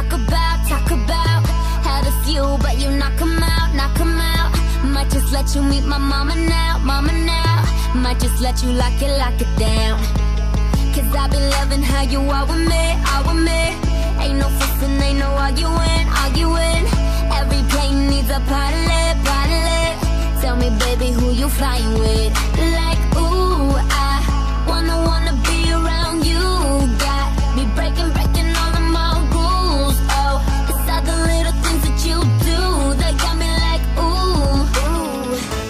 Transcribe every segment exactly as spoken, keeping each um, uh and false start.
talk about, talk about. Had a few, but you knock 'em out, knock 'em out. Might just let you meet my mama now, mama now. Might just let you lock it, lock it down. Cause I've been loving how you are with me, are with me. Ain't no fussing, ain't no arguing, arguing. Every plane needs a pilot, pilot. Tell me, baby, who you flying with? Like, ooh, I wanna, wanna be around you. Got me breaking, breaking all of my rules. Oh, it's all the little things that you do that got me like, ooh, ooh.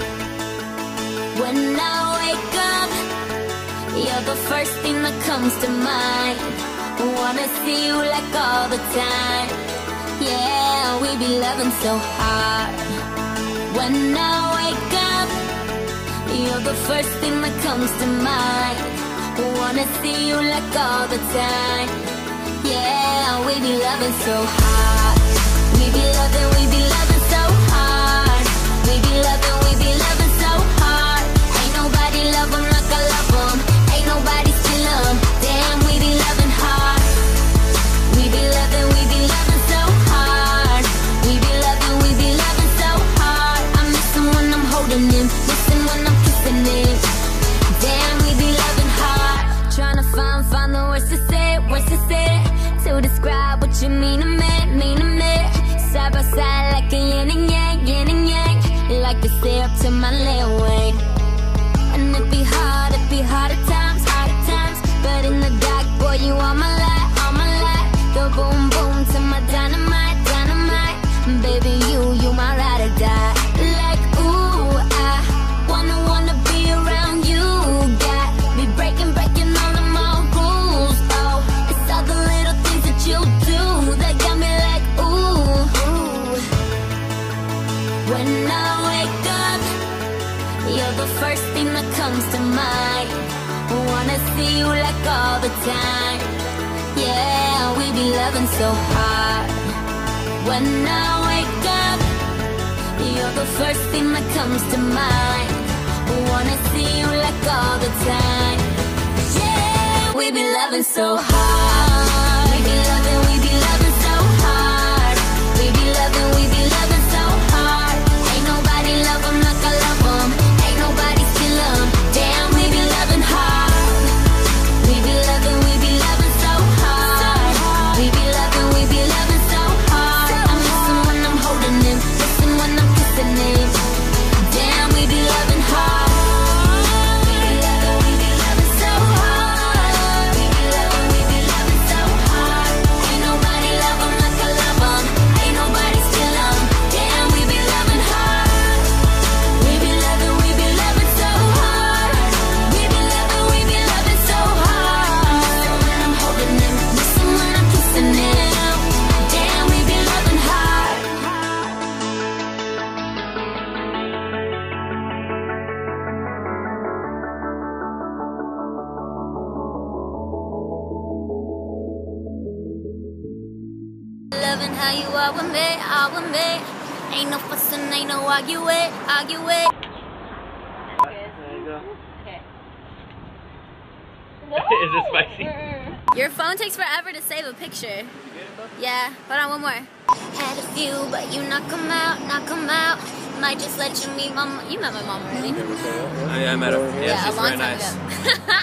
When I wake up, you're the first thing that comes to mind. Wanna see you like all the time. Yeah, we be loving so hard. When I wake up, you're the first thing that comes to mind. Wanna see you like all the time. Yeah, we be loving so hard. We be loving, we be loving so hard. We be loving, we be loving so hard. Ain't nobody love 'em like I love 'em. Ain't nobody still 'em. Damn, we be loving hard. We be loving, we be loving so hard. We be loving, we be loving so hard. I miss him when I'm holding him, miss him when I'm kissing him. Damn, we be loving hard. Tryna find, find the words to say, words to say, to describe what you mean to me, mean to me. Side by side like a yin and yang, yin and yang. Like the syrup to my layaway. And it be hard, it be hard at times, hard at times. But in the dark, boy, you are my light, all my light. The boom boom to my dynamite, dynamite. Baby, you, you my ride or die. Like, ooh, I wanna, wanna be around you. Got me breaking, breaking all of my rules. Oh, it's all the little things that you do that got me like, ooh, ooh. When I wake up, you're the first thing that comes to mind. Wanna see you like all the time. Yeah, we be loving so hard. When I wake up, you're the first thing that comes to mind. Wanna see you like all the time. Yeah, we be loving so hard. We be loving, we be loving so hard. We be loving, we be loving so hard. Ain't nobody love 'em like I love 'em. Ain't nobody still 'em. Damn, we be loving hard. We be loving, we be loving so hard. We be loving, we be loving so hard. I miss him when I'm holding him, miss him when I'm kissing him. Damn, we be loving hard. We be loving, we be loving so hard. We be loving, we be loving so hard. Ain't nobody love 'em like I love 'em. Ain't nobody still 'em. Damn, we be loving hard. We be loving, we be loving so hard. We be loving, we be loving so hard. When I'm holding him, miss him when I'm kissing him. Damn, we be loving hard. Loving how you are with me, are with me. Ain't no fussing, ain't no arguing, arguing. There you go. Okay. Is it spicy? Your phone takes forever to save a picture. Yeah, hold on, one more. Had a few, but you knock 'em out, knock 'em out. Might just let you meet mom. You met my mom already. I, I met her. Yeah, Yeah, a she's long very time nice. ago.